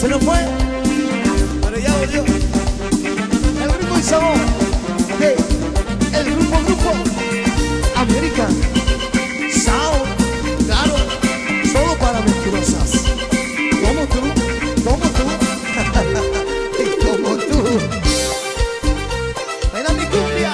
Se nos fue, pero ya volvió. El ritmo y sabor de el grupo América Sound, claro, solo para mentirosas. Como tú, como tú, y como tú. Ven a mi cumbia.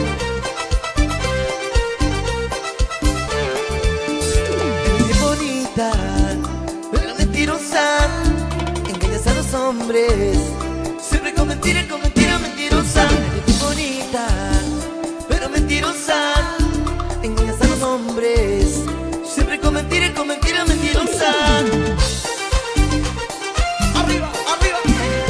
Eres bonita, pero mentirosa. Engañas a los hombres, siempre con mentira, mentirosa. Eres bonita, pero mentirosa. Engañas a los hombres, siempre con mentira, mentirosa. Arriba, arriba.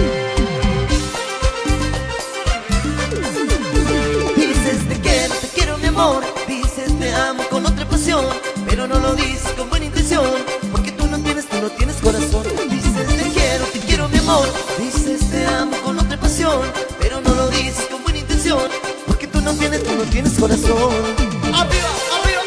Dices te quiero mi amor. Dices te amo con otra pasión, pero no lo dices con buena intención, porque tú no tienes corazón. Dices te quiero mi amor. Dices te amo con otra pasión, pero no lo dices con buena intención, porque tú no tienes corazón. Arriba, arriba.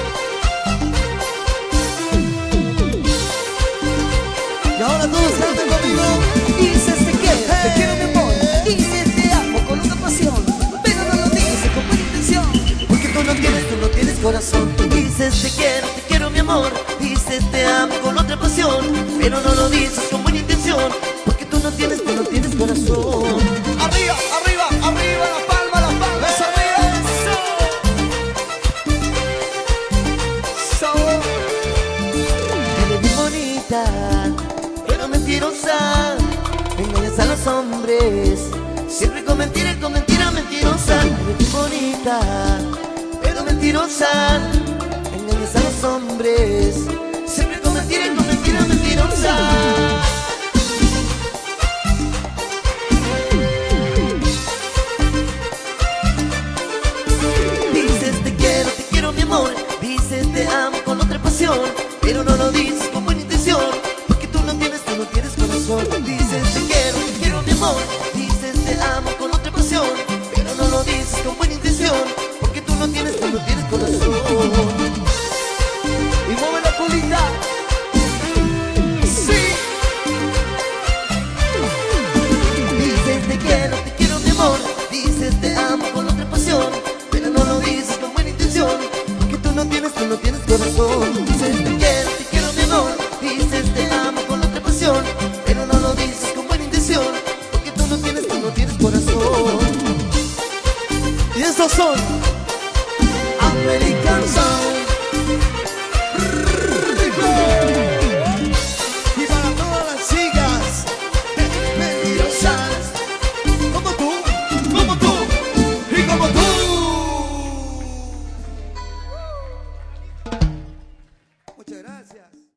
Y ahora todos canten conmigo. Dices te quiero mi amor. Dices te amo con otra pasión, pero no lo dices con buena intención, porque tú no tienes corazón. Dices te quiero mi amor. Dices te amo con otra pasión, pero no lo dices con buena intención, porque tú no tienes corazón. Arriba, arriba, arriba, la palma, eso arriba, eso. Eres bien bonita, pero mentirosa. Engañas a los hombres, siempre con mentira, mentirosa. Eres bien bonita, pero mentirosa. Engañas a los hombres, siempre con mentira, mentirosa. Dices te quiero mi amor. Dices te amo con otra pasión, pero no lo dices con buena intención,